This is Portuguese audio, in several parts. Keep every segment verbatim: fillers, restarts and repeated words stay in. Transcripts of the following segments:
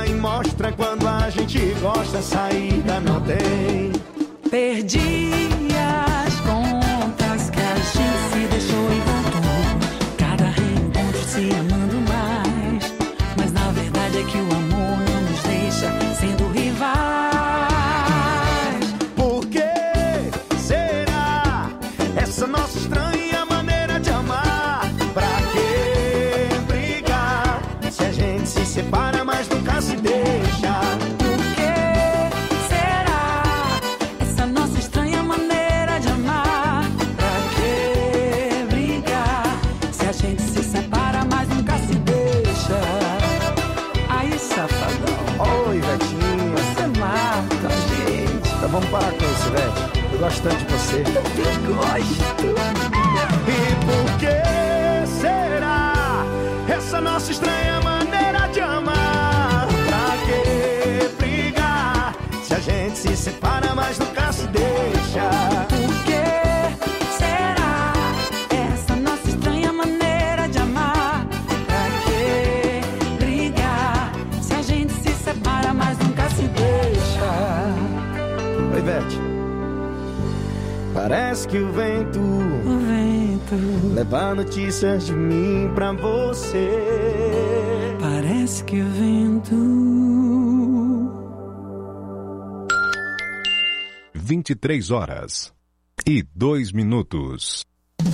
liga e mostra quando a gente gosta, saída não tem. Perdi as contas que a gente se deixou e voltou. Cada reencontro se amando mais. Mas na verdade é que o amor não nos deixa sendo rivais. Por que será essa nossa estranha maneira de amar? Pra que brigar se a gente se separa, mas nunca se deixa? Por que será essa nossa estranha maneira de amar? Pra que brigar se a gente se separa, mas nunca se deixa? Aí, safadão. Oi, Vetinho. Você mata a gente. Então vamos parar com isso, Vete. Eu gosto tanto de você. Eu também gosto. E por que será essa nossa estranha maneira de amar? Pra que brigar se a gente se separa, mas nunca se deixa? Por que será essa nossa estranha maneira de amar? Pra que brigar se a gente se separa, mas nunca se deixa? Oi, Vete. Parece que o vento, O vento leva notícias de mim pra você. parece que o vento. vinte e três horas e dois minutos.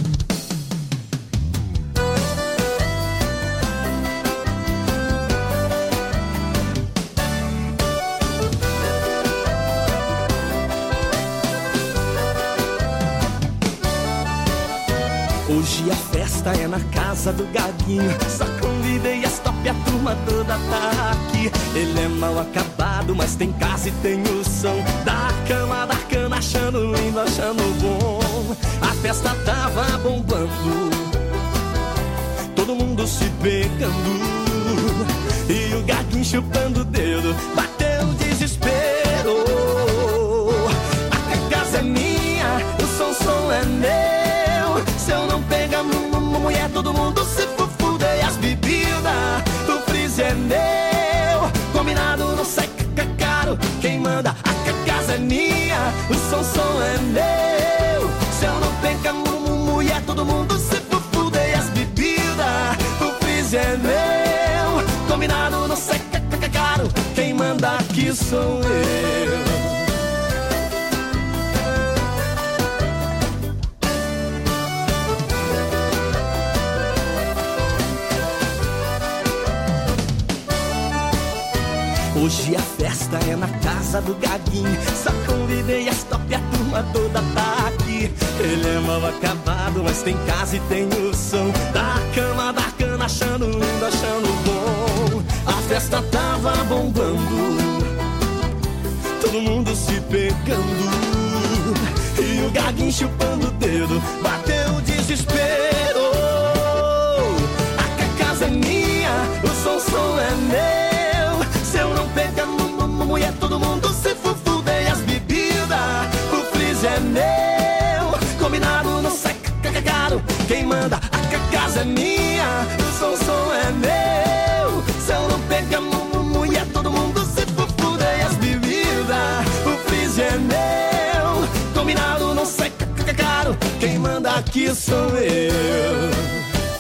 Hoje a festa é na casa do Gaguinho. Só convidei as top e a turma toda tá aqui. Ele é mal acabado, mas tem casa e tem o som da cama, da cana, achando lindo, achando bom. A festa tava bombando, todo mundo se pegando, e o Gaguinho chupando o dedo, bateu o desespero. A casa é minha, o som, som é meu. Se eu não pegar mulher, todo mundo se fufuda. E as bebidas, o freezer é meu. Combinado não sai caro. Quem manda, a casa é minha. O som, som é meu. Se eu não pegar mulher, todo mundo se fufuda. E as bebidas, o freezer é meu. Combinado não sai caro. Quem manda aqui sou eu. Hoje a festa é na casa do Gaguinho. Só convidei as top e a turma toda tá aqui. Ele é mal acabado, mas tem casa e tem o som da cama, da cana, achando lindo, achando bom. A festa tava bombando, todo mundo se pegando, e o Gaguinho chupando o dedo, bateu o desespero. A casa é minha, o som, som é meu. Se eu não pegar mulher, todo mundo se fufuda. E as bebidas, o freezer é meu. Combinado não sai caro. Quem manda, a casa é minha. O som, som é meu. Se eu não pegar mulher, todo mundo se fufuda. E as bebidas, o freezer é meu. Combinado não sai caro. Quem manda aqui sou eu.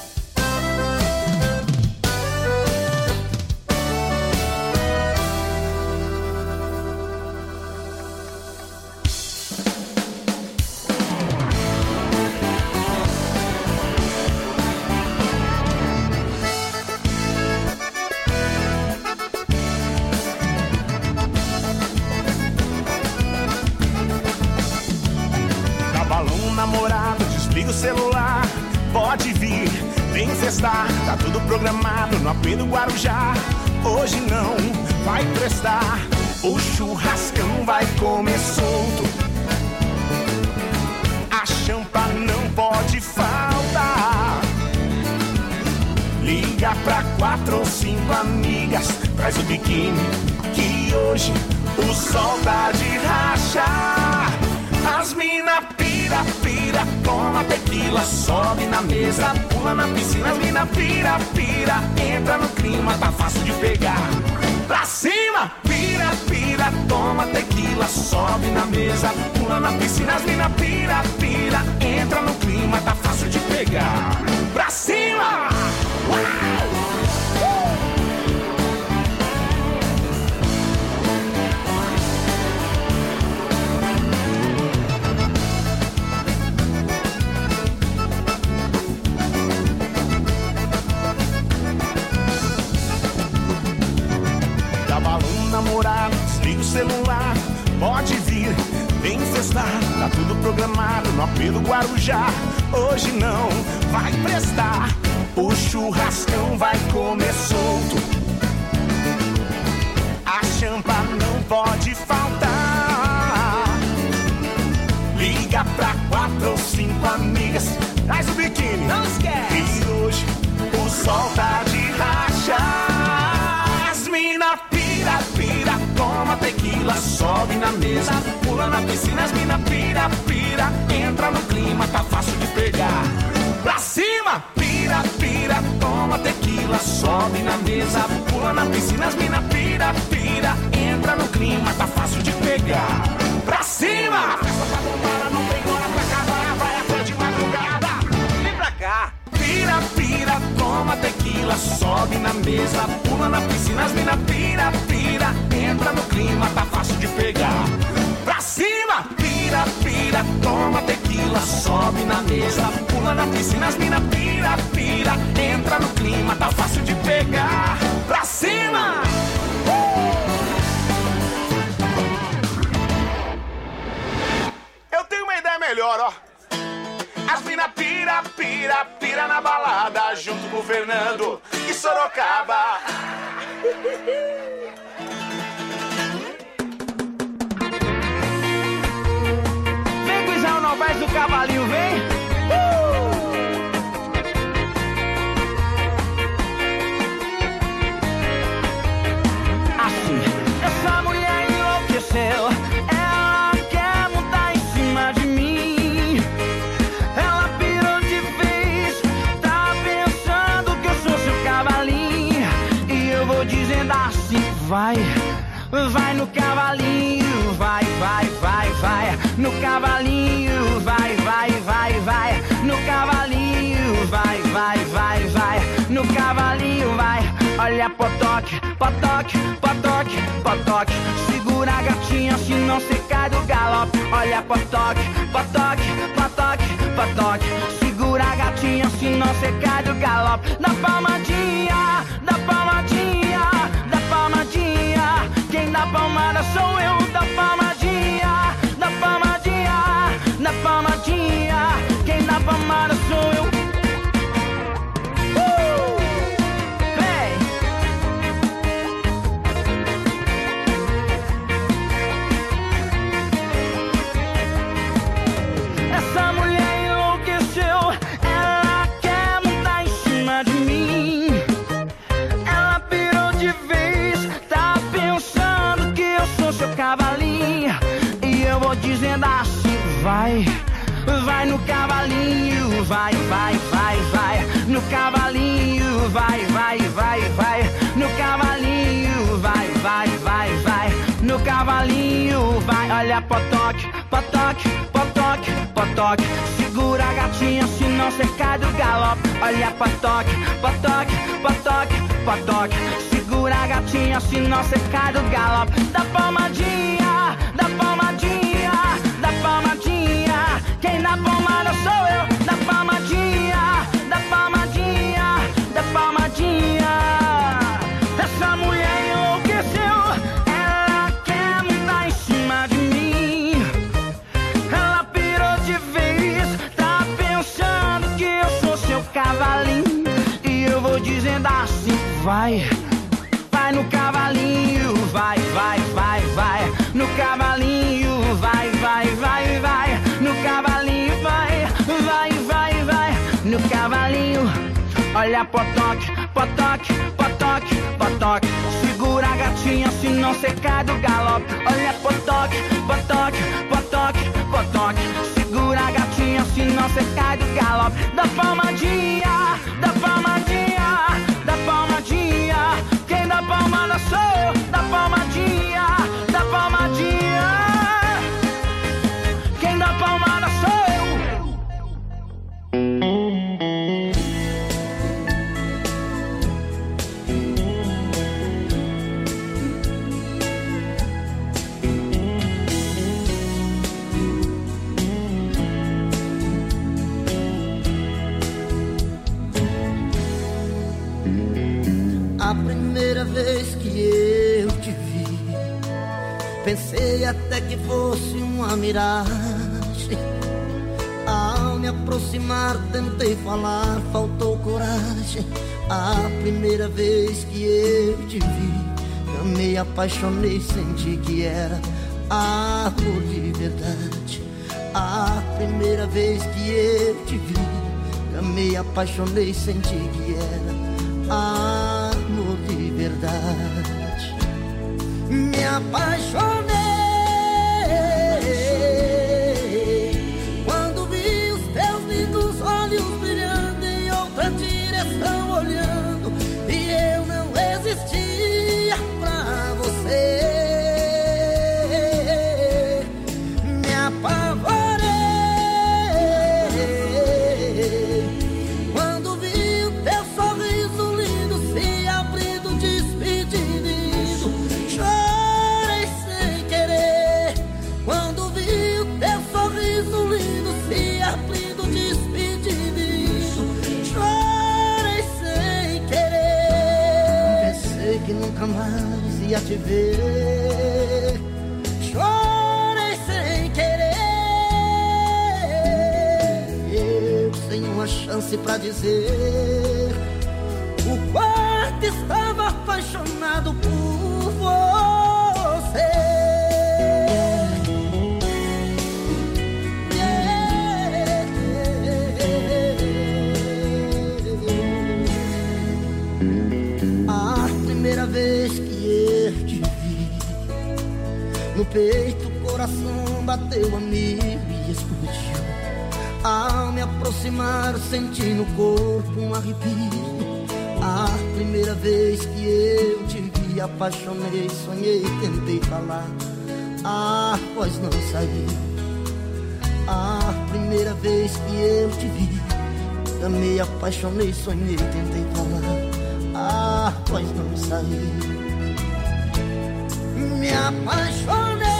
Namorado, desliga o celular, pode vir, vem festar, tá tudo programado no Apê do Guarujá. Hoje não vai prestar, o churrascão vai comer solto, a champa não pode faltar. Liga pra quatro ou cinco amigas, traz o biquíni, que hoje o sol tá de rachar. As mina pira, pira, toma tequila, sobe na mesa, pula na piscina. As mina pira, pira, entra no clima, tá fácil de pegar. Pra cima pira, pira, toma tequila, sobe na mesa, pula na piscina, as mina pira, pira, entra no clima, tá fácil de pegar. Pra cima! Uau! Namorar, desliga o celular, pode vir, vem festar, tá tudo programado no apelo Guarujá. Hoje não vai prestar, o churrascão vai comer solto, a champa não pode faltar. Liga pra quatro ou cinco amigas, traz o biquíni, não esquece, e hoje o sol tá de rachar. As mina pira, pira, toma tequila, sobe na mesa, pula na piscina, as mina pira, pira, entra no clima, tá fácil de pegar. Pra cima, pira, pira, toma tequila, sobe na mesa, pula na piscina, as mina pira, pira, entra no clima, tá fácil de pegar. Pra cima! A festa tá bombada, não tem hora pra acabar, vai até de madrugada. Vem pra cá! Pira, pira, toma tequila, sobe na mesa, pula na piscina, as mina pira, pira, entra no clima, tá fácil de pegar. Pra cima! Pira, pira, toma tequila, sobe na mesa, pula na piscina, as mina pira, pira, entra no clima, tá fácil de pegar. Pra cima! Eu tenho uma ideia melhor, ó. As mina pira, pira, pira na balada, junto com o Fernando e Sorocaba. Vem, Guizão, não faz do cavalinho, vem. Uh! Assim, essa mulher enlouqueceu. Ela quer montar em cima de mim. Ela pirou de vez, tá pensando que eu sou seu cavalinho. E eu vou dizendo assim, vai, vai no cavalinho, vai, vai, vai, vai. No cavalinho, vai, vai, vai, vai. No cavalinho, vai, vai, vai, vai. No cavalinho, vai. Olha potoque, potoque, potoque, potoque. Segura a gatinha, se não cê cai do galope. Olha potoque, potoque, potoque, potoque. Segura a gatinha, se não cê cai do galope. Da palmadinha, da palmadinha, da palmadinha. Quem dá palmada sou eu, da palmadinha, da palmadinha, da palmadinha. Quem dá palmada sou eu. Uh! Vem! Essa mulher enlouqueceu, ela quer montar em cima de mim. Ela pirou de vez, tá pensando que eu sou seu cavalinho. E eu vou dizendo assim, vai, vai no cavalinho, vai, vai, vai, vai. No cavalinho, vai, vai, vai, vai. No cavalinho, vai, vai, vai, vai. No cavalinho, vai. Olha potoque, potoque, potoque, potoque. Segura a gatinha, senão cê cai do galope. Olha potoque, potoque, potoque, potoque. Segura a gatinha, senão cê cai do galope. Da palmadinha, da palmadinha, da palmadinha. Quem dá palmada sou eu, da palmadinha, da palmadinha, da palmadinha. Essa mulher enlouqueceu, ela quer montar em cima de mim. Ela pirou de vez, tá pensando que eu sou seu cavalinho. E eu vou dizendo assim, vai, vai no cavalinho, vai, vai, vai, vai. No cavalinho, vai, vai, vai, vai. No cavalinho, vai, vai, vai, vai. No cavalinho, olha potoque, potoque, potoque, potoque. Segura a gatinha, senão cê cai do galope. Olha potoque, potoque, potoque, potoque. Segura a gatinha, senão cê cai do galope. Da palmadinha, da palmadinha, da palmadinha. Quem dá palmada sou eu, da palmadinha. primeira vez que eu te vi, pensei até que fosse uma miragem. Ao me aproximar tentei falar, faltou coragem. A primeira vez que eu te vi, amei, apaixonei, senti que era amor de verdade. A primeira vez que eu te vi, amei, apaixonei, senti que era amor de verdade. Me apaixonei quando vi os teus lindos olhos brilhando em outra direção olhando, e eu não existia pra você. Me apavorei quando vi o teu sorriso lindo se abrindo, despedindo. Chorei sem querer quando vi o teu sorriso lindo se abrindo, despedindo. Chorei sem querer, pensei que nunca mais ia te ver. Chorei sem querer, eu sem uma chance pra dizer o quanto estava apaixonado por você. A primeira vez que eu te vi, no peito o coração bateu a mil e explodiu. Ao me aproximar senti no corpo um arrepio. A primeira vez que eu te vi, apaixonei, sonhei, tentei falar, a voz não saiu. A primeira vez que eu te vi, amei, apaixonei, sonhei, tentei falar, a voz não saiu. Me apaixonei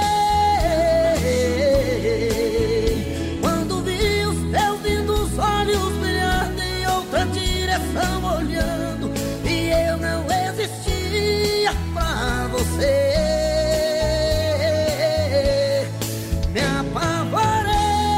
quando vi os teus lindos olhos brilhando em outra direção olhando, e eu não existia pra você. Me apavorei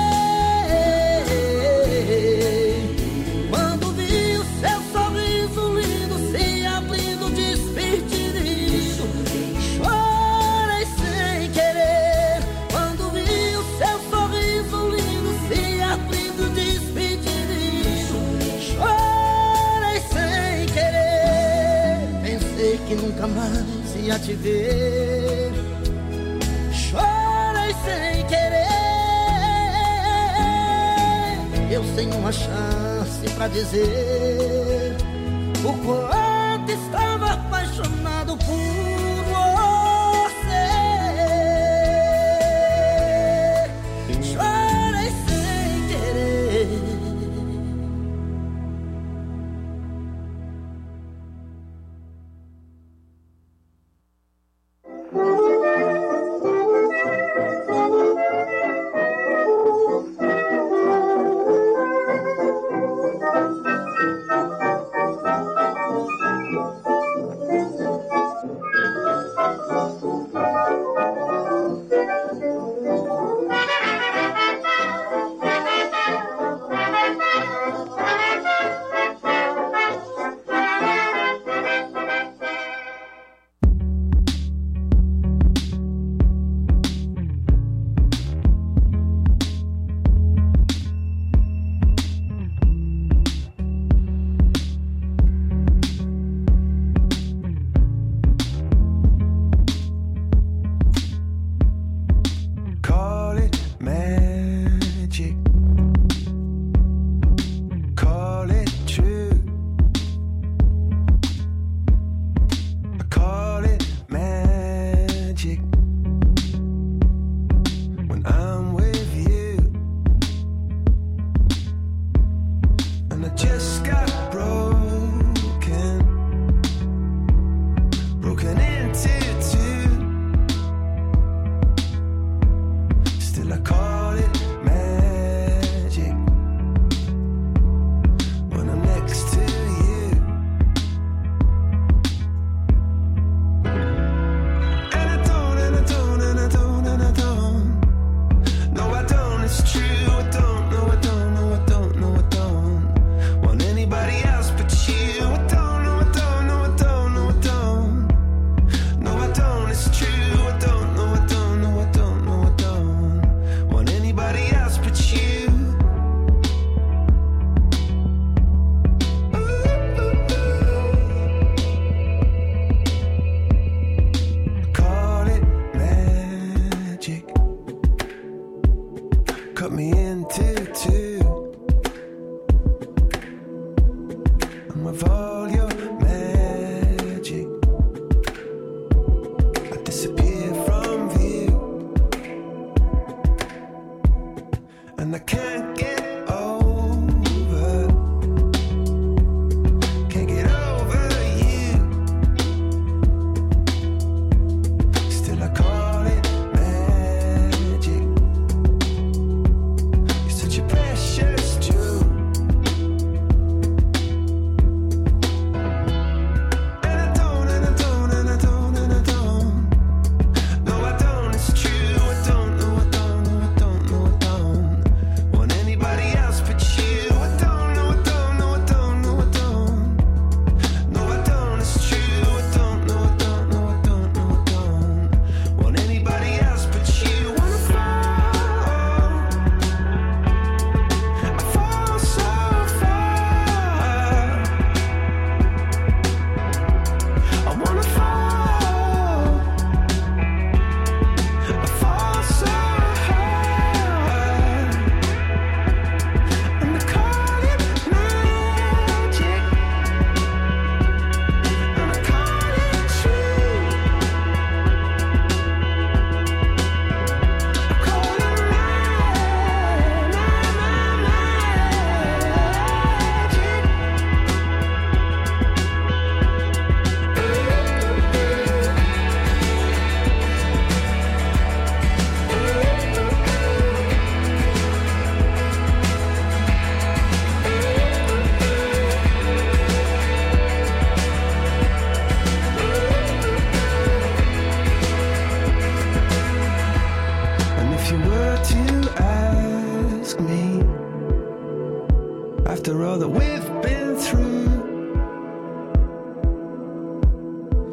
quando vi o seu sorriso lindo se abrindo, despedindo. Chorei sem querer quando vi o seu sorriso lindo se abrindo, despedindo. Chorei sem querer, pensei que nunca mais ia te ver. Chorei sem querer, eu sem uma chance pra dizer o quanto estava apaixonado por você. Chorei sem querer.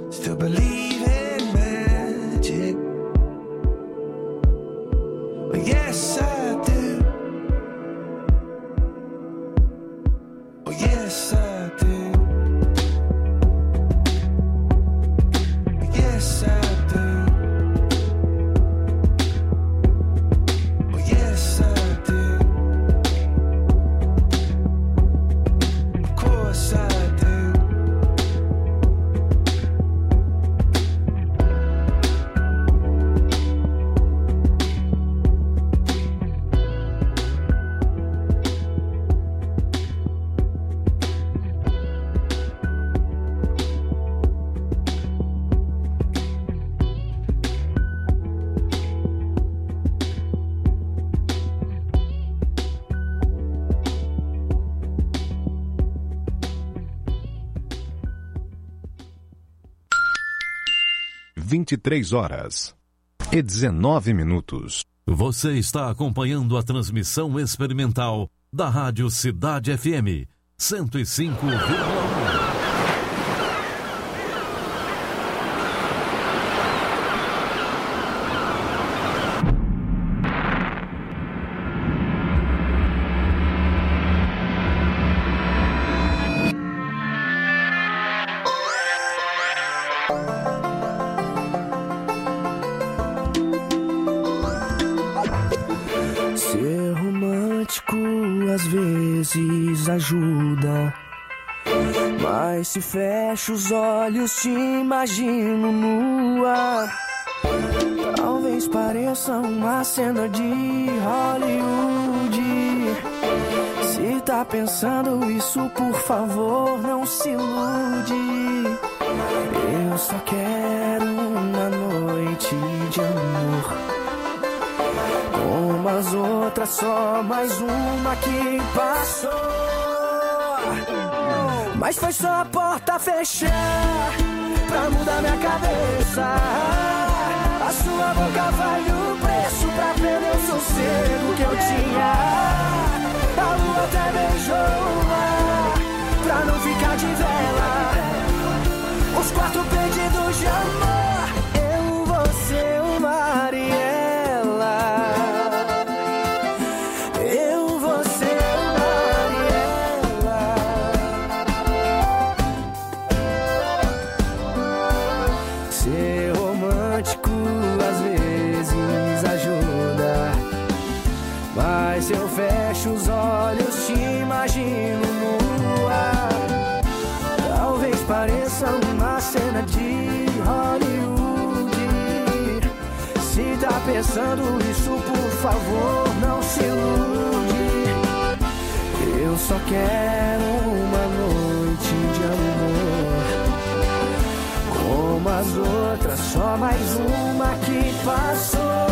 still believe in magic. Well, yes, I do. Oh, yes, I do. Oh, yes, I do. Oh, yes, I do. Of course I do. vinte e três horas e dezenove minutos. Você está acompanhando a transmissão experimental da Rádio Cidade F M cento e cinco vírgula um. Ser romântico às vezes ajuda, mas se fecho os olhos te imagino nua. Talvez pareça uma cena de Hollywood. Se tá pensando isso, por favor, não se ilude. Eu só quero uma noite de amor, como as outras, só mais uma que passou. Mas foi só a porta fechar pra mudar minha cabeça. A sua boca vale o preço pra perder o sossego que eu tinha. A lua até beijou o mar pra não ficar de vela. Os quatro pedidos de amor, eu, você, o mar e ela. Eu, você, o mar e ela. Ser romântico às vezes ajuda, mas se eu fecho os olhos te imagino nua. Talvez pareça uma cena de Hollywood. Se tá pensando isso, por favor, não se ilude. Eu só quero uma noite de amor, como as outras, só mais uma que passou.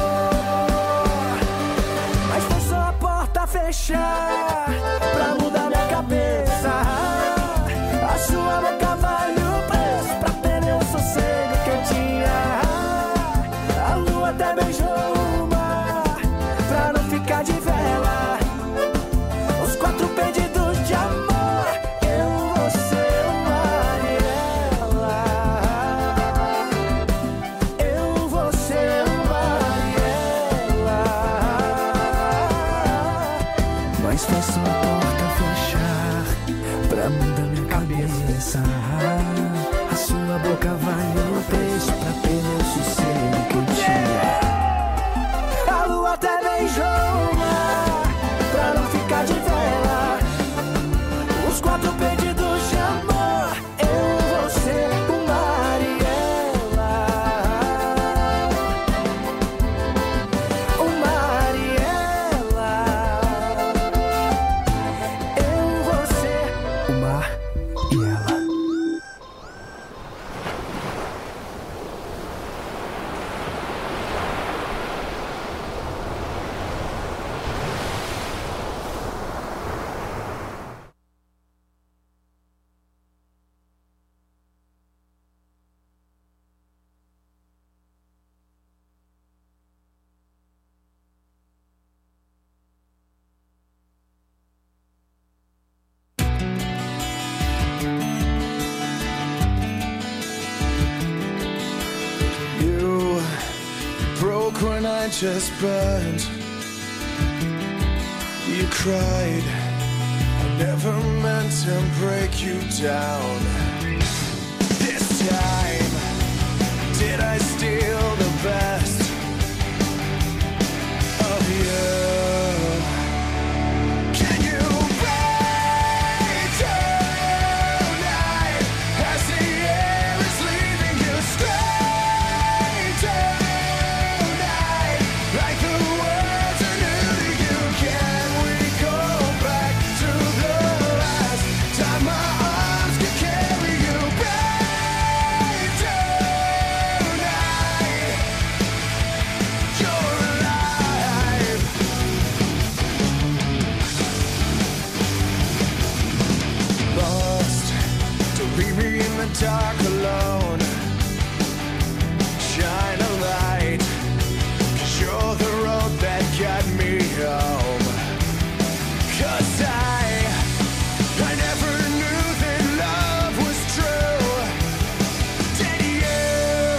Mas foi só a porta fechar pra mudar minha cabeça. A sua boca vale o preço pra perder o sossego que eu tinha. A lua até beijou o mar pra não ficar de vela. Os quatro pedidos de amor, eu, você, o mar e ela. Eu, você, o mar e ela. Mas foi só a porta fechar pra mudar minha cabeça. A sua boca vale o preço pra perder o sossego que eu tinha. A lua até beijou o mar pra não ficar de vela. Os quatro pedidos de amor, eu, você, o mar e ela. O mar e ela. Eu, você, o mar e ela. I just burned. You cried. I never meant to break you down. This time, did I steal the best of you? Can you wait tonight as the air is leaving you straight tonight, like the words are new to you? Can we go back to the last time my arms could carry you? Right tonight, you're alive. Lost, don't leave me in the dark alone. Shine a light, 'cause you're the road that got me home. 'Cause I, I never knew that love was true. Did you?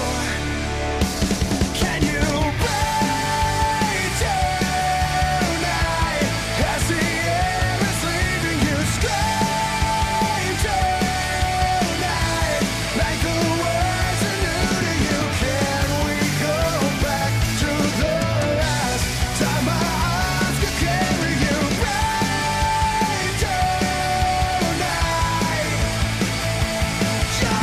Can you wait tonight as the air is leaving you straight tonight, like the words are new to you? Can we go back to the last time my arms could carry you? Right tonight, you're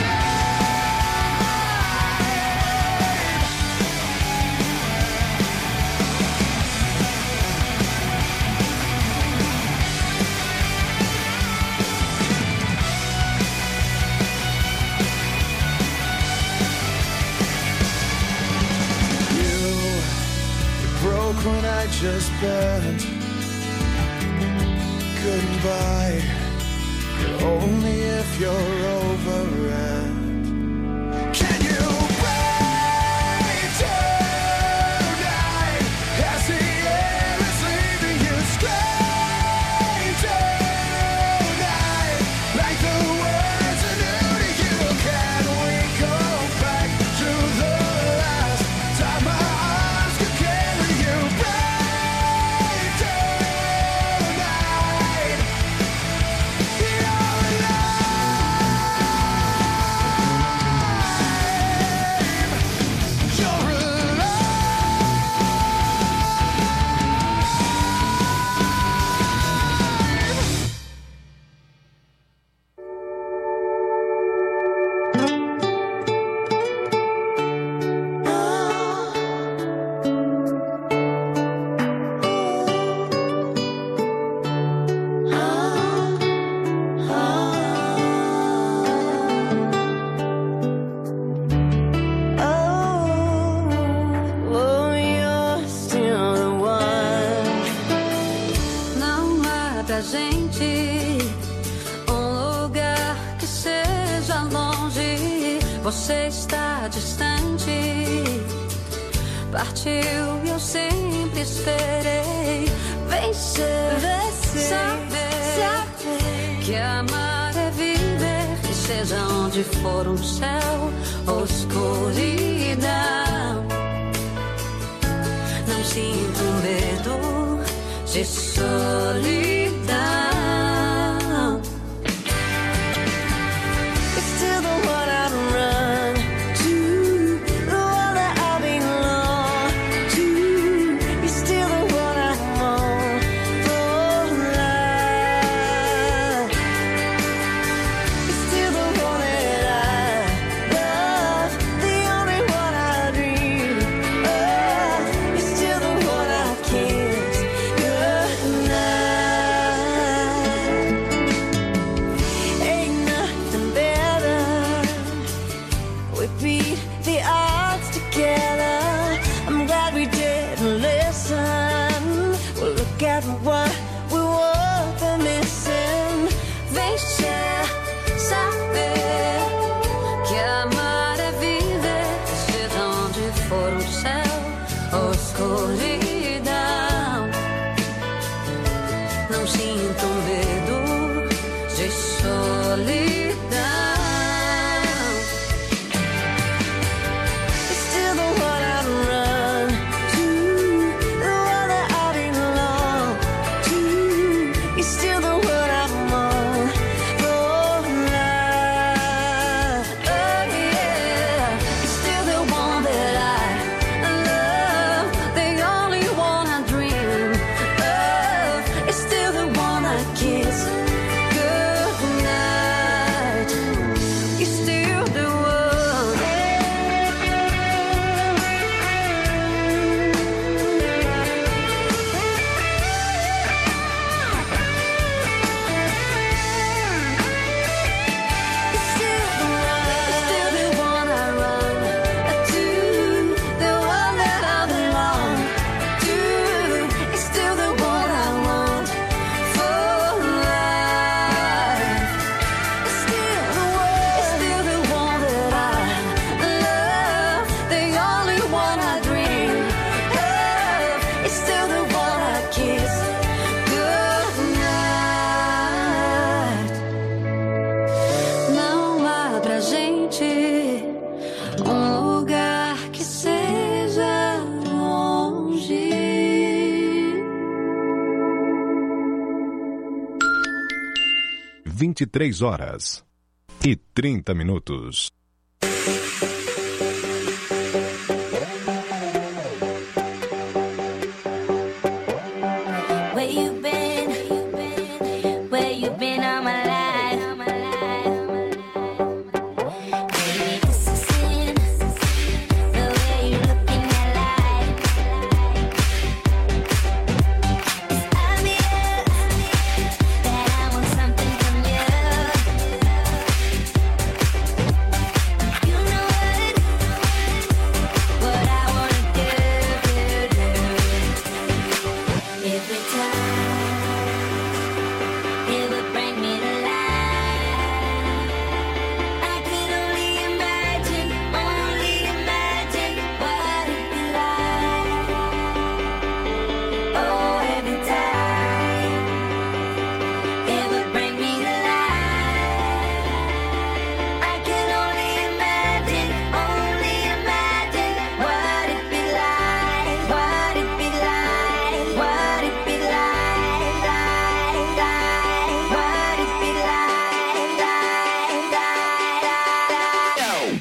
You, you broke when I just burned. Goodbye, but only if you're over it. Can you wait tonight as the air is leaving you straight tonight, like the words are new to you? Can we go back to the last time my arms could carry you? Right tonight, you're alive. You're alive. Oh, you're still the one. Não há pra gente um lugar que seja longe. Você está distante. Partiu e eu sempre esperei. Vem ser, saber que amar é viver. Que seja onde for um céu ou escuridão. Não sinto medo de solidão. It's still the one I'd run to, the one that I belong to. You're still the one I'm on for life. You're still the one that I love, the only one I dream of. You're still the one I kiss goodnight. Ain't nothing better. We beat the odds together. I'm glad we didn't listen. Well, look at what we were missing. Vem ser, saber que amar é viver. Que seja onde for um céu ou escuridão. Não sinto medo de solidão. It's still the one vinte e três horas e trinta minutos. Where you been? Where you been all my life? Baby, this is sin. The way you look in that light. It's obvious that I want something from you. You know what? What I wanna do, do, do. Every time it would bring me to life. I could only imagine, only imagine what it'd be like. Oh, every time it would bring me to life. I could only imagine, only imagine what it'd be like, what it'd be like, what it'd be like, like, like, what it'd be like, like, like, like.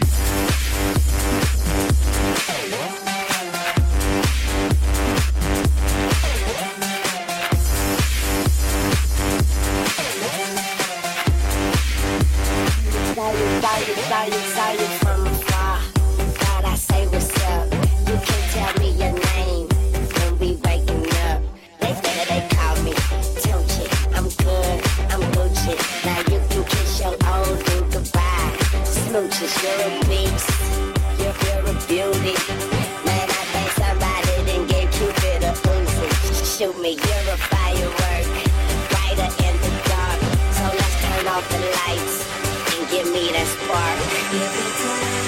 Saw you, saw you, saw you from afar. Thought I say what's up. You can't tell me your name when we waking up. They say they call me Tunchi. I'm good, I'm Gucci. Now you can kiss your old dude goodbye. Smooches, you're a beast. You're, you're a beauty. Man, I think somebody done gave Cupid a Uzi. Shoot me, you're a firework. Brighter in the dark. So let's turn off the lights and give me that spark. Every time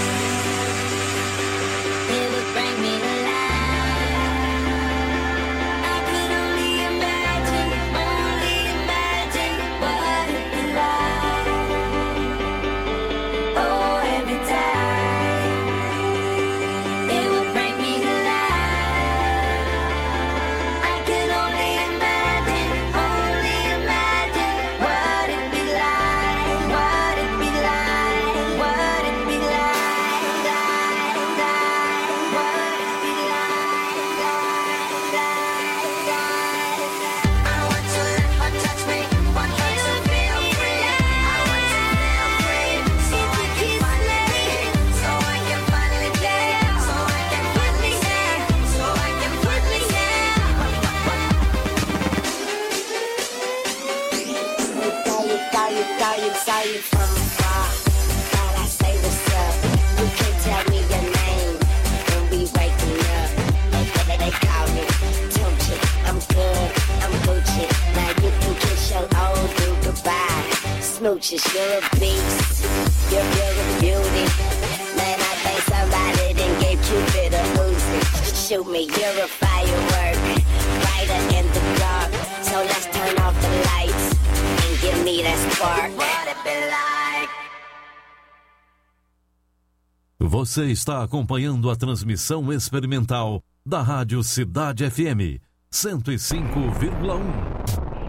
it would bring me to life. I could only imagine, only imagine what it'd be like. Oh, every time it would bring me to life. I could only imagine, only imagine what it'd be like, what it'd be like, what it'd be like, like, like, what it'd be like, like, like, like. I want to let her touch me, want her to feel free. I want to feel free, so I can finally, so I can finally dance, so I can finally dance, so I can finally dance. Saw you, saw you, saw you from afar. Thought I say what's up. You can't tell me your name when we waking up. They, they, they call me Tunchi. I'm good, I'm Gucci. Now you can kiss your old dude goodbye. Smooches, you're a beast. You're, you're a beauty. Man, I think somebody done gave Cupid a Uzi. Shoot me, you're a firework. Brighter in the dark. So let's turn off the lights and give me that spark. What it be like? Você está acompanhando a transmissão experimental da Rádio Cidade F M cento e cinco vírgula um.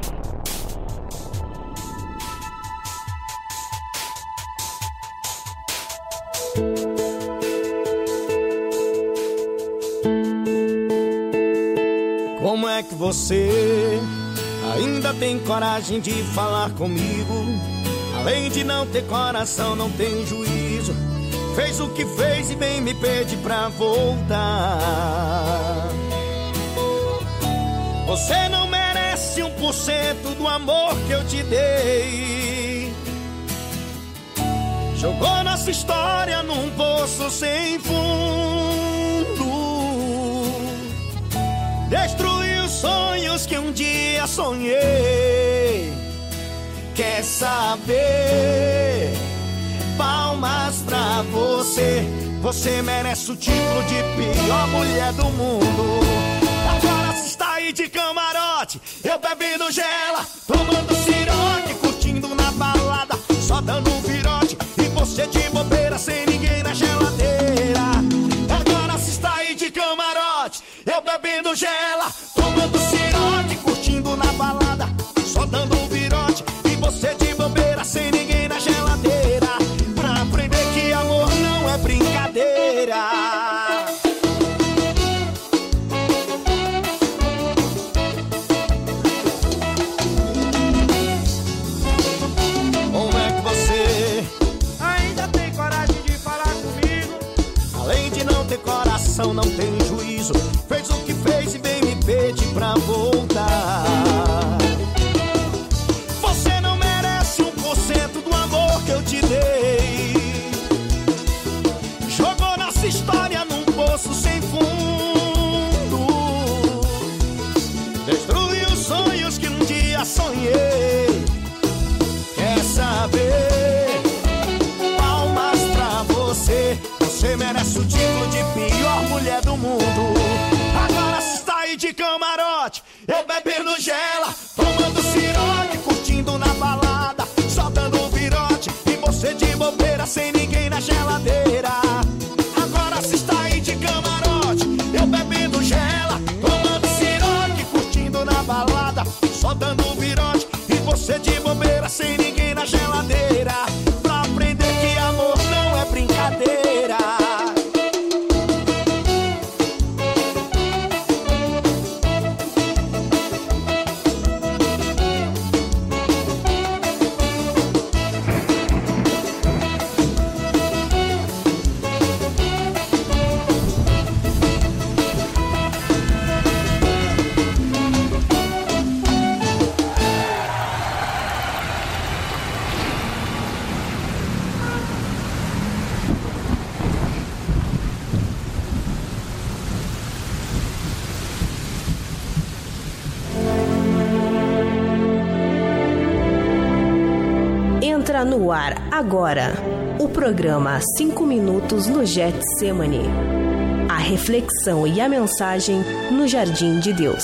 Como é que você ainda tem coragem de falar comigo? Além de não ter coração, não tem juízo. Fez o que fez e vem me pede pra voltar. Você não merece um por cento do amor que eu te dei. Jogou nossa história num poço sem fundo. Destruiu sonhos que um dia sonhei. Quer saber? Palmas pra você. Você merece o título de pior mulher do mundo. Agora se está aí de camarote, eu bebendo gela, tomando ciroque, curtindo na balada, só dando um virote, e você de bobeira sem ninguém na geladeira. Agora se está aí de camarote, eu bebendo gela, tomando ciroque, curtindo na balada, só dando um virote, e você de bobeira sem Como é que você ainda tem coragem de falar comigo? Além de não ter coração, não tem juízo. Fez o que fez e vem me pedir pra voltar. Você não merece um por cento do amor que eu te dei. Jogou nossa história num poço sem fundo. Destruiu os sonhos que um dia sonhei. Quer saber? Palmas pra você. Você merece o título de pior mulher do mundo. Agora se está aí de camarote, eu bebendo gela, tomando ciroque, curtindo na balada, só dando virote, e você de bobeira sem ninguém na geladeira. Agora se está aí de camarote, eu bebendo gela, tomando ciroque, curtindo na balada, só dando virote, e você de bobeira sem ninguém na geladeira. Pra aprender que amor não é brincadeira. Entra no ar agora o programa cinco minutos no Getsemane. A reflexão e a mensagem no Jardim de Deus.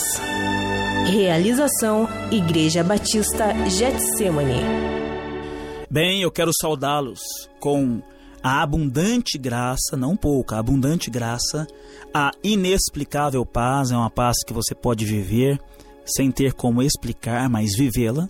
Realização Igreja Batista Getsemane. Bem, eu quero saudá-los com a abundante graça, não pouca, a abundante graça, a inexplicável paz. É uma paz que você pode viver sem ter como explicar, mas vivê-la.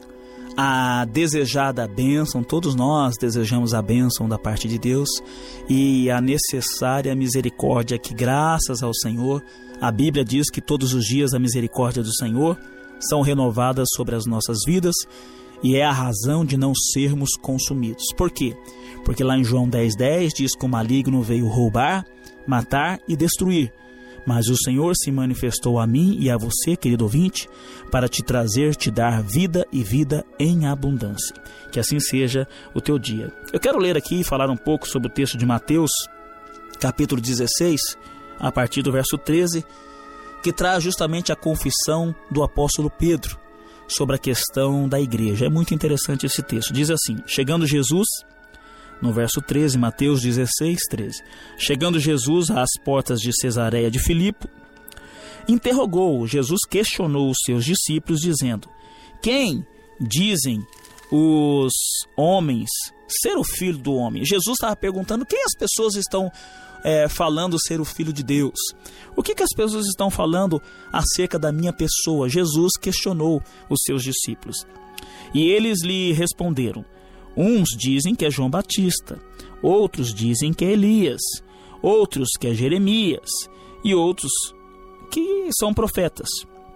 A desejada bênção, todos nós desejamos a bênção da parte de Deus, e a necessária misericórdia que, graças ao Senhor, a Bíblia diz que todos os dias a misericórdia do Senhor são renovadas sobre as nossas vidas, e é a razão de não sermos consumidos. Por quê? Porque lá em João dez, dez diz que o maligno veio roubar, matar e destruir. Mas o Senhor se manifestou a mim e a você, querido ouvinte, para te trazer, te dar vida e vida em abundância. Que assim seja o teu dia. Eu quero ler aqui e falar um pouco sobre o texto de Mateus, capítulo dezesseis, a partir do verso treze, que traz justamente a confissão do apóstolo Pedro sobre a questão da igreja. É muito interessante esse texto. Diz assim: chegando Jesus... No verso treze, Mateus dezesseis, treze. Chegando Jesus às portas de Cesareia de Filipe, interrogou, Jesus questionou os seus discípulos, dizendo: quem dizem os homens ser o filho do homem? Jesus estava perguntando quem as pessoas estão é, falando ser o filho de Deus. O que, que as pessoas estão falando acerca da minha pessoa? Jesus questionou os seus discípulos. E eles lhe responderam: uns dizem que é João Batista, outros dizem que é Elias, outros que é Jeremias, e outros que são profetas.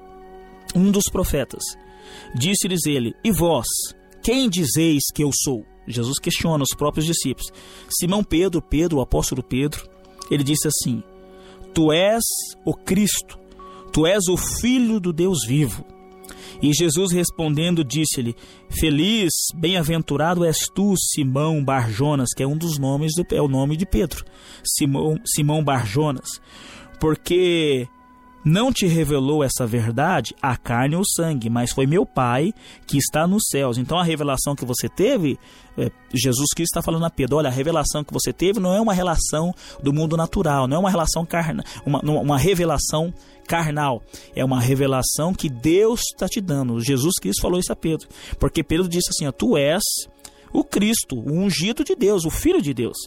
Um dos profetas. Disse-lhes ele: e vós, quem dizeis que eu sou? Jesus questiona os próprios discípulos. Simão Pedro, Pedro, o apóstolo Pedro, ele disse assim: tu és o Cristo, tu és o Filho do Deus vivo. E Jesus respondendo disse-lhe: feliz, bem-aventurado és tu, Simão Barjonas, que é um dos nomes, do, é o nome de Pedro, Simão, Simão Barjonas, porque não te revelou essa verdade a carne ou sangue, mas foi meu Pai que está nos céus. Então a revelação que você teve, é, Jesus Cristo está falando a Pedro: olha, a revelação que você teve não é uma relação do mundo natural, não é uma relação carnal, uma, uma revelação carnal, é uma revelação que Deus está te dando. Jesus Cristo falou isso a Pedro, porque Pedro disse assim: ó, tu és o Cristo, o ungido de Deus, o Filho de Deus.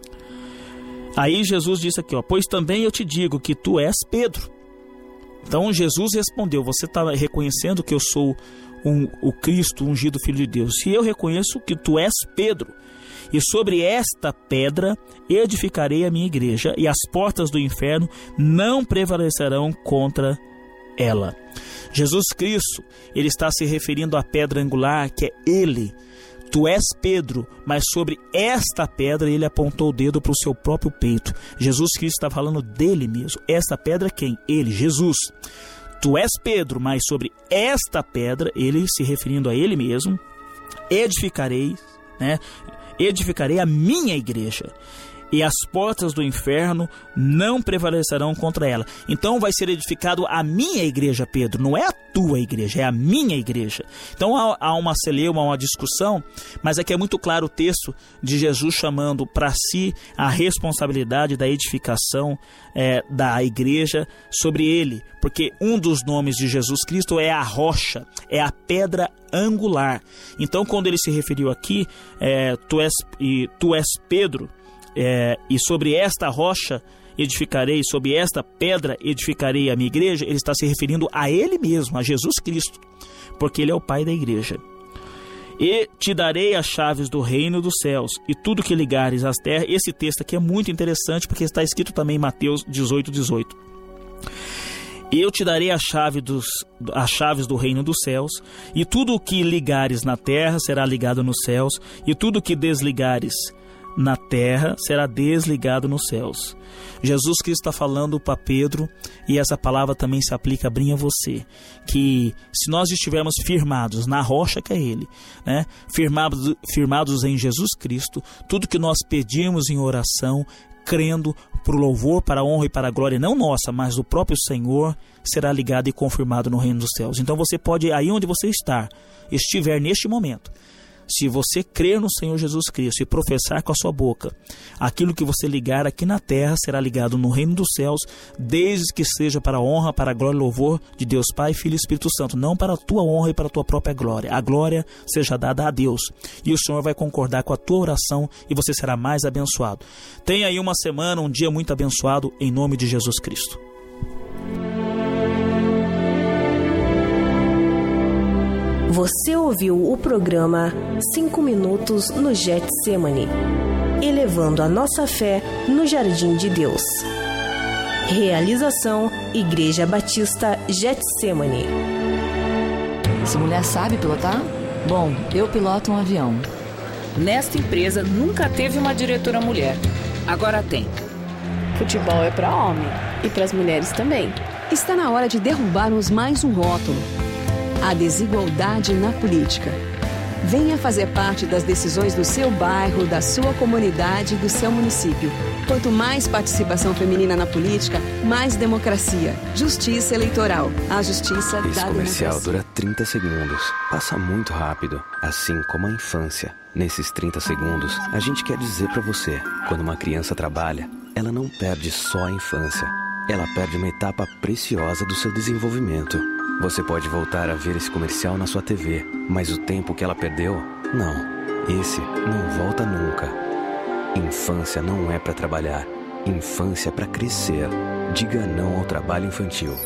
Aí Jesus disse aqui, ó, pois também eu te digo que tu és Pedro. Então Jesus respondeu: você está reconhecendo que eu sou um, o Cristo, o ungido Filho de Deus? E eu reconheço que tu és Pedro, e sobre esta pedra edificarei a minha igreja, e as portas do inferno não prevalecerão contra ela. Jesus Cristo, ele está se referindo à pedra angular, que é ele. Tu és Pedro, mas sobre esta pedra ele apontou o dedo para o seu próprio peito. Jesus Cristo está falando dele mesmo. Esta pedra quem? Ele, Jesus. Tu és Pedro, mas sobre esta pedra, ele se referindo a ele mesmo, edificarei, né? Edificarei a minha igreja, e as portas do inferno não prevalecerão contra ela. Então vai ser edificado a minha igreja, Pedro. Não é a tua igreja, é a minha igreja. Então há, há uma celeuma, uma discussão, mas aqui é muito claro o texto de Jesus chamando para si a responsabilidade da edificação é, da igreja sobre ele. Porque um dos nomes de Jesus Cristo é a rocha, é a pedra angular. Então quando ele se referiu aqui, é, tu, és, e, tu és Pedro, É, e sobre esta rocha edificarei, sobre esta pedra edificarei a minha igreja, ele está se referindo a ele mesmo, a Jesus Cristo, porque ele é o Pai da igreja. E te darei as chaves do reino dos céus, e tudo que ligares às terras. Esse texto aqui é muito interessante, porque está escrito também em Mateus dezoito, dezoito. E eu te darei a chave dos, as chaves do reino dos céus, e tudo o que ligares na terra será ligado nos céus, e tudo o que desligares na terra será desligado nos céus. Jesus Cristo está falando para Pedro, e essa palavra também se aplica bem a você, que se nós estivermos firmados na rocha que é ele, né? firmados, firmados em Jesus Cristo, tudo que nós pedimos em oração, crendo para o louvor, para a honra e para a glória, não nossa, mas do próprio Senhor, será ligado e confirmado no reino dos céus. Então você pode, aí onde você está, estiver neste momento, se você crer no Senhor Jesus Cristo e professar com a sua boca, aquilo que você ligar aqui na terra será ligado no reino dos céus, desde que seja para a honra, para a glória e louvor de Deus Pai, Filho e Espírito Santo, não para a tua honra e para a tua própria glória. A glória seja dada a Deus, e o Senhor vai concordar com a tua oração, e você será mais abençoado. Tenha aí uma semana, um dia muito abençoado, em nome de Jesus Cristo. Você ouviu o programa cinco minutos no Getsemane, elevando a nossa fé no Jardim de Deus. Realização Igreja Batista Getsemane. Essa mulher sabe pilotar? Bom, eu piloto um avião. Nesta empresa nunca teve uma diretora mulher. Agora tem. Futebol é para homem e para as mulheres também. Está na hora de derrubarmos mais um rótulo: a desigualdade na política. Venha fazer parte das decisões do seu bairro, da sua comunidade, do seu município. Quanto mais participação feminina na política, mais democracia. Justiça eleitoral. A justiça da Esse comercial democracia. dura trinta segundos. Passa muito rápido, assim como a infância. Nesses trinta segundos, a gente quer dizer pra você, quando uma criança trabalha, ela não perde só a infância. Ela perde uma etapa preciosa do seu desenvolvimento. Você pode voltar a ver esse comercial na sua T V, mas o tempo que ela perdeu, não. Esse não volta nunca. Infância não é para trabalhar. Infância é para crescer. Diga não ao trabalho infantil.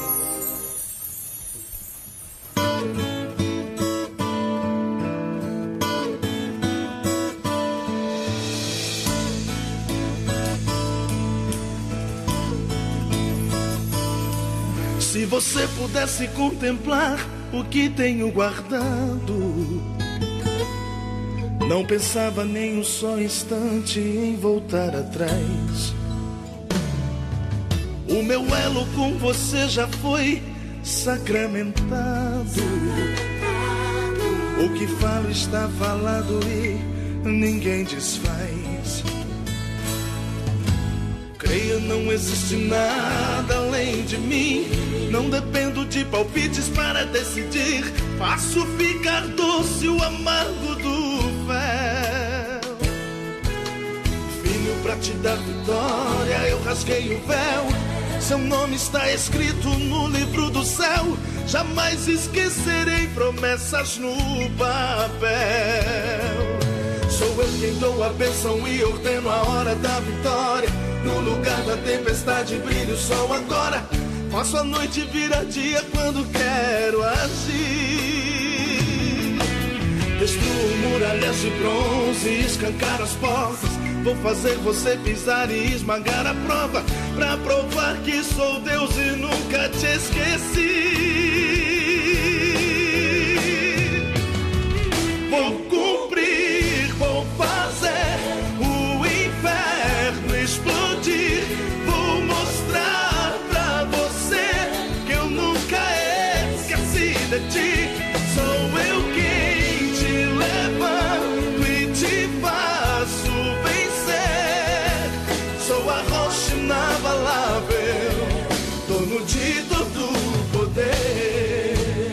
Se você pudesse contemplar o que tenho guardado, não pensava nem um só instante em voltar atrás. O meu elo com você já foi sacramentado. O que falo está falado e ninguém desfaz. Creia, não existe nada além de mim. Não dependo de palpites para decidir. Faço ficar doce o amargo do fel. Filho, pra te dar vitória, eu rasguei o véu. Seu nome está escrito no livro do céu. Jamais esquecerei promessas no papel. Sou eu quem dou a bênção e ordeno a hora da vitória. No lugar da tempestade brilha o sol agora. Faço a noite virar dia quando quero agir. Destruo muralhas de bronze e escancar as portas. Vou fazer você pisar e esmagar a prova, pra provar que sou Deus e nunca te esqueci. Vou cumprir, vou fazer o inferno explodir. Vou mostrar pra você que eu nunca esqueci de ti. Sou eu quem te levanto e te faço vencer. Sou a rocha inabalável, dono de todo o poder.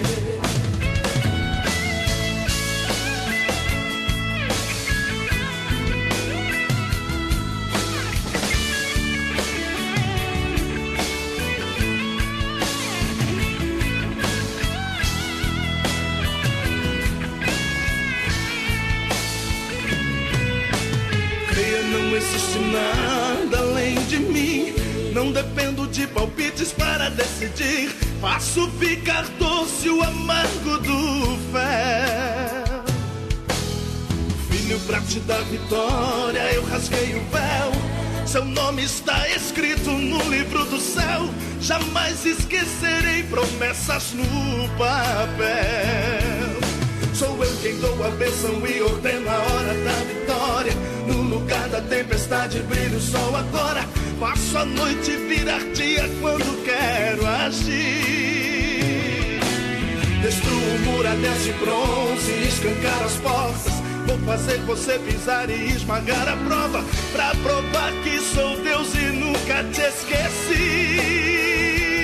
Não existe nada além de mim. Não dependo de palpites para decidir. Faço ficar doce o amargo do fel. Filho, pra te dar vitória, eu rasguei o véu. Seu nome está escrito no livro do céu. Jamais esquecerei promessas no papel. Sou eu quem dou a bênção e ordeno a hora da vitória. No lugar da tempestade brilha o sol agora. Faço a noite virar dia quando quero agir. Destruo muralhas de bronze e escancar as portas. Vou fazer você pisar e esmagar a prova, pra provar que sou Deus e nunca te esqueci.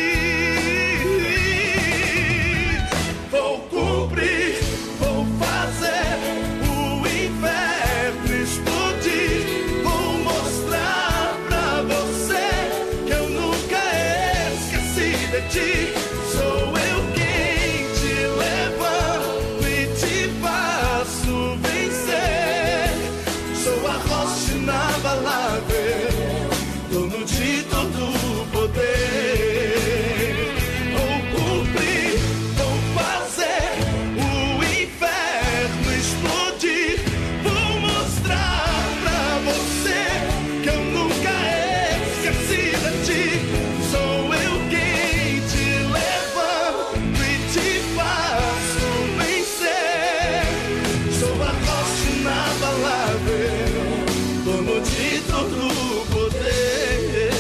Vou cumprir, vou fazer o inferno explodir. Vou mostrar pra você que eu nunca esqueci de ti. Sou eu quem te levanto e te faço vencer. Sou a rocha inabalável, dono de todo o poder. Vou cumprir, vou fazer o inferno explodir. Vou mostrar pra você que eu nunca esqueci de ti. Sou eu quem te levanto e te faço vencer. Sou a rocha inabalável, dono de todo o poder.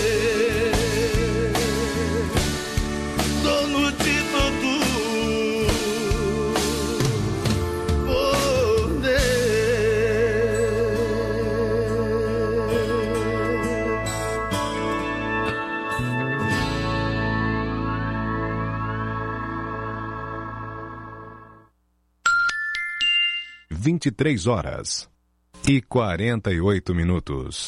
Dono de todo o vinte e três horas e quarenta e oito minutos.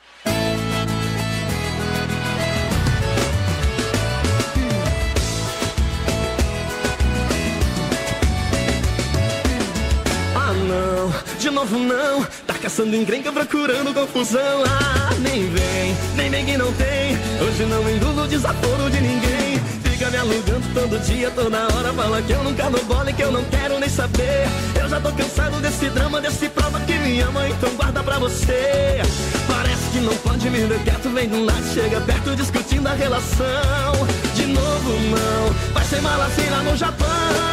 Ah não, de novo não. Tá caçando encrenca, procurando confusão. Ah, nem vem, nem vem que não tem. Hoje não engulo desaforo de ninguém. Fica me alugando todo dia, toda hora. Fala que eu nunca dou bola e que eu não quero nem saber. Eu já tô cansado desse drama, desse prova que me ama, então guarda pra você. Parece que não pode me ver quieto, vem do lado, chega perto discutindo a relação. De novo não, vai ser mala assim lá no Japão.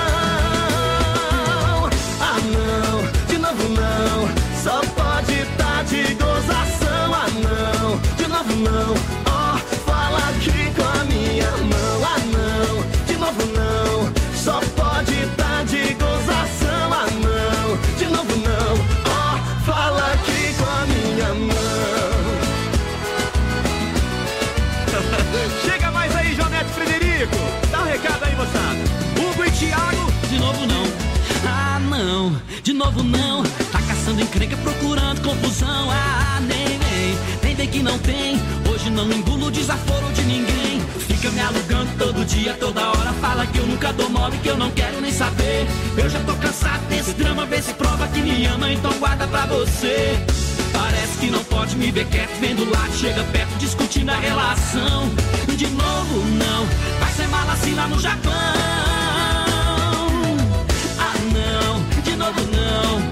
Ah não, de novo não, só pode tá de gozação. Ah não, de novo não, ó, oh, fala aqui com a minha mão. Ah não, de novo não, só pode tá de gozação. Ah não, de novo não, ó, oh, fala aqui com a minha mão. Chega mais aí, Jonete Frederico, dá um recado aí, moçada. Hugo e Thiago, de novo não. Ah não, de novo não. Tá caçando encrenca, procurando confusão. Ah, nem vem, nem vem que não tem. Hoje não engulo desaforo de ninguém. Fica me alugando todo dia, toda hora. Fala que eu nunca dou mole, que eu não quero nem saber. Eu já tô cansado desse drama, vê se prova que me ama, então guarda pra você. Parece que não pode me ver quieto, vem do lado, chega perto, discutindo a relação. De novo não, vai ser mala assim lá no Japão. Ah não, de novo não,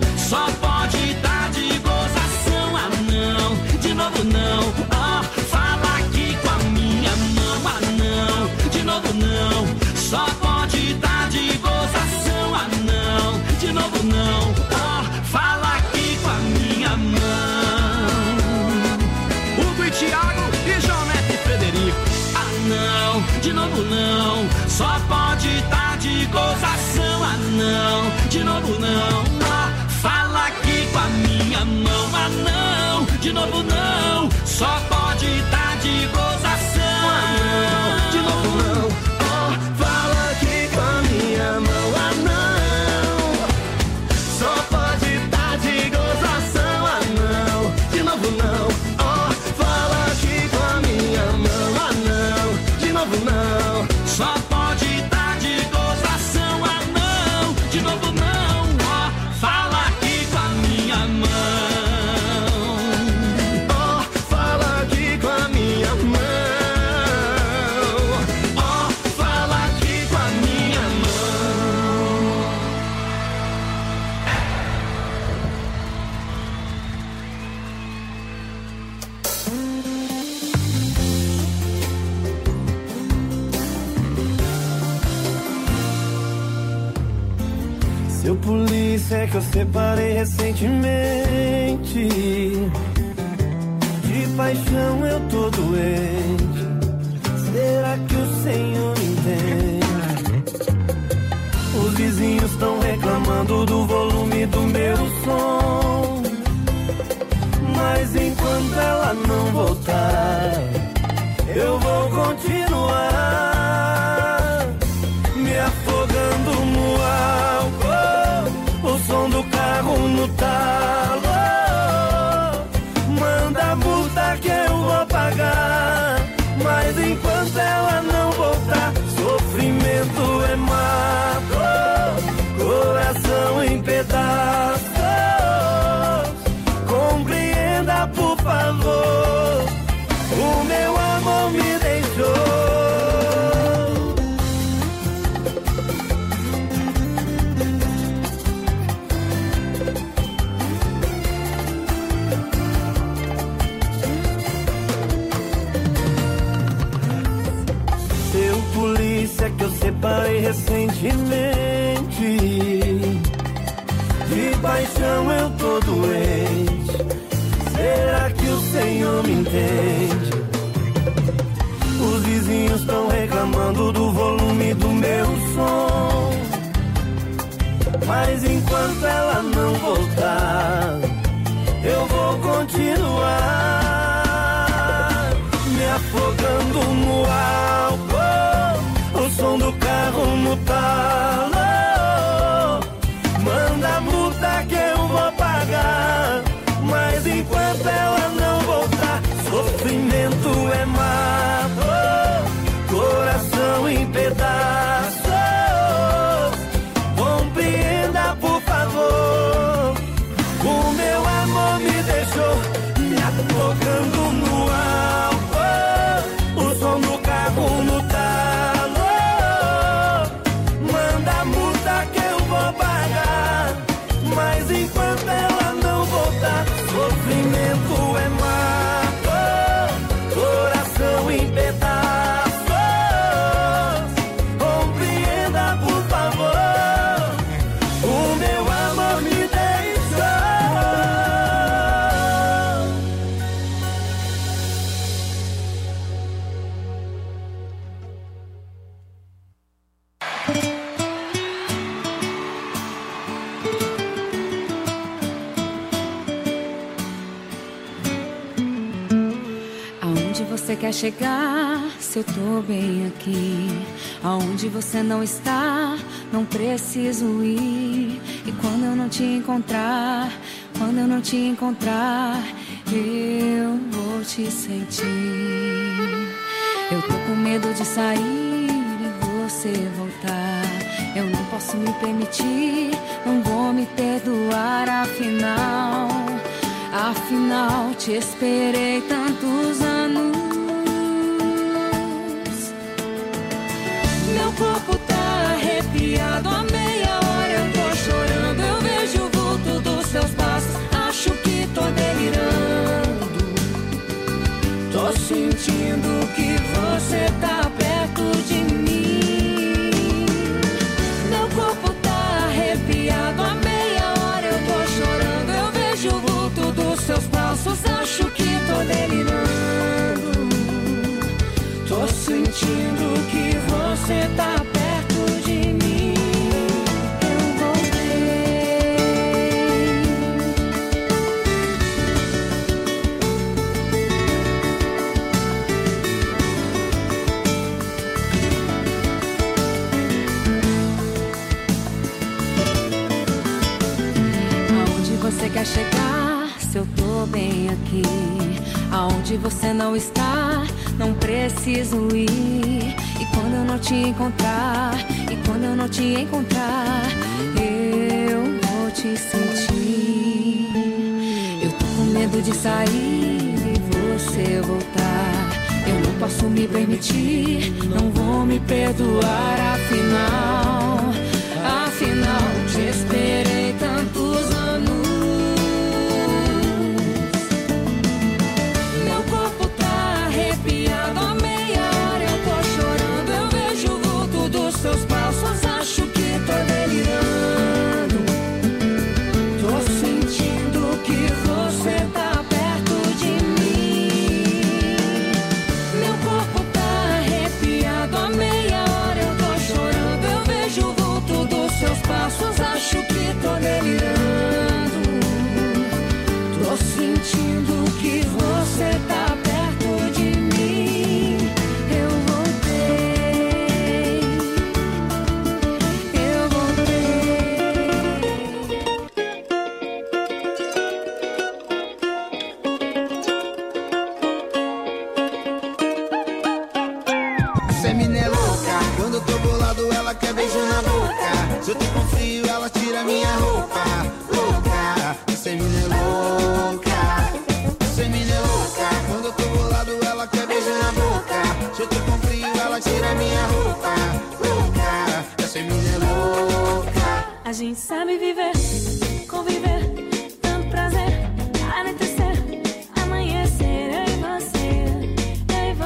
não, de novo não. Só pode tá de gozação, ah não, de novo não. Ó, fala aqui com a minha mão, ah não, de novo não. Só pode tá de gozação, ah não, de novo não. Ó, fala aqui com a minha mão, ah não. Só pode tá de gozação, ah não, de novo não. Ó, fala aqui com a minha mão, ah não, de novo não. Só pode tá de gozação, ah não, de novo não. Ó, fala aqui com a minha mão. Ó, fala aqui com a minha mão. Ó, fala aqui com a minha mão. Seu polícia é que eu separei recentemente. De paixão eu tô doente. Será que o Senhor entende? Os vizinhos estão reclamando do volume do meu som. Mas enquanto ela não voltar, eu vou continuar me afogando no álcool, o som do carro no talo. Manda a multa que eu vou pagar, mas enquanto ela não voltar, sofrimento é mato, coração em pedaços. Compreenda, por favor, o meu amor me deixou. Seu polícia que eu separei recentemente. De paixão eu tô doente. Será que o Senhor me entende? Os vizinhos estão reclamando do volume do meu som. Mas enquanto ela não voltar, eu vou continuar me afogando no álcool, o som do carro no talo. Manda a multa que eu vou pagar, mas enquanto ela não voltar, sofrimento é mato, coração em pedaços. Compreenda, por favor, o meu amor me deixou me afogando no álcool, o som do carro no talo. Manda a multa que eu vou pagar, mas enquanto ela não voltar, sofrimento é mato, coração em pedaços. Compreenda, por favor, o meu amor me deixou. Aonde você quer chegar, se eu tô bem aqui? Aonde você não está, não preciso ir. E quando eu não te encontrar, quando eu não te encontrar, eu vou te sentir. Eu tô com medo de sair e você voltar. Eu não posso me permitir, não vou me perdoar, afinal. Afinal, te esperei tantos anos. Meu corpo tá arrepiado, a meia hora eu tô chorando. Eu vejo o vulto dos seus passos, acho que tô delirando. Tô sentindo que você tá perto de mim. Meu corpo tá arrepiado, a meia hora eu tô chorando. Eu vejo o vulto dos seus passos, acho que tô delirando. Tô sentindo você tá perto de mim, eu voltei. Aonde você quer chegar? Se eu tô bem aqui, aonde você não está, não preciso ir. E quando eu não te encontrar, e quando eu não te encontrar, eu vou te sentir. Eu tô com medo de sair e você voltar. Eu não posso me permitir, não vou me perdoar. Afinal, afinal, te esperei tantos anos. Seus passos, acho que tô delirando. Tô sentindo que você tá perto de mim. Meu corpo tá arrepiado, a meia hora eu tô chorando. Eu vejo o vulto dos seus passos, acho que tô delirando. Tô sentindo que você tá perto de mim. Eu voltei. Se eu tô com frio, ela tira minha roupa. Louca, essa mina é louca. Essa mina é louca. Quando eu tô bolado, ela quer beijo na boca. Se eu tô com frio, ela tira minha roupa. Louca, essa mina é louca. A gente sabe viver, conviver, tanto prazer, anoitecer, amanhecer, eu e você, eu e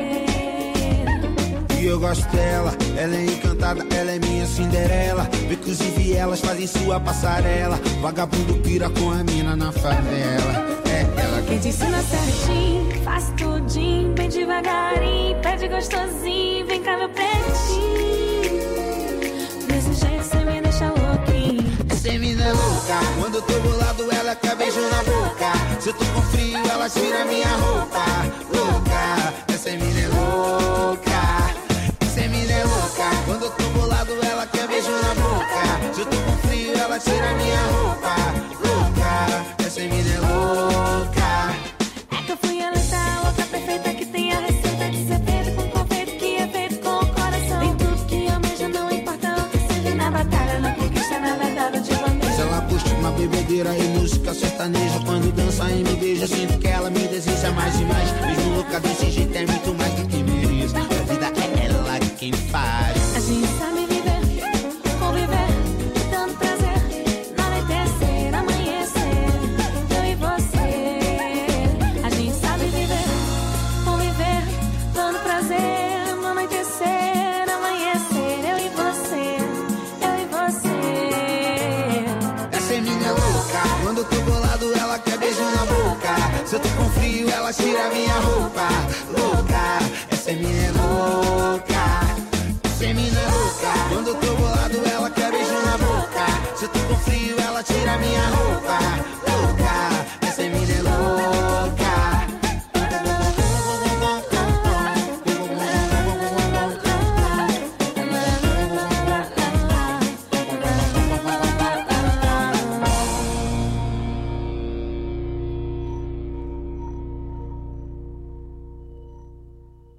você. E eu gosto dela, ela é encantada, ela é minha Cinderela. Inclusive elas fazem sua passarela. Vagabundo pira com a mina na favela. É ela que te ensina certinho, faz tudinho, bem devagarinho, pede gostosinho, vem cá meu pretinho. Desse jeito cê me deixa louquinho. Essa mina é louca, quando eu tô bolado ela quer beijo na boca. Se eu tô com frio ela tira minha roupa. Louca, essa mina é louca. Essa mina é louca, quando eu tô bolado ela quer beijo na boca. Se eu tô com frio ela tira minha roupa. Louca, essa mina é louca. É que eu fui eleita a louca perfeita que tem a receita de ser feito com confeito que é feito com o coração. Tem tudo que almeja, não importa o que seja na batalha, não conquista nada dado de bandeja. Se ela curte uma bebedeira e música sertaneja, quando dança e me beija, sinto que ela me deseja mais e mais. Mesmo louca desse jeito é muito mais do que mereço. A vida é ela quem faz. A gente sabe viver, conviver, dando prazer, no anoitecer, amanhecer, eu e você. A gente sabe viver, conviver, dando prazer, no anoitecer, amanhecer, eu e você, eu e você. Essa mina é louca, quando eu tô bolado ela quer beijo na boca. Se eu tô com frio ela tira minha roupa.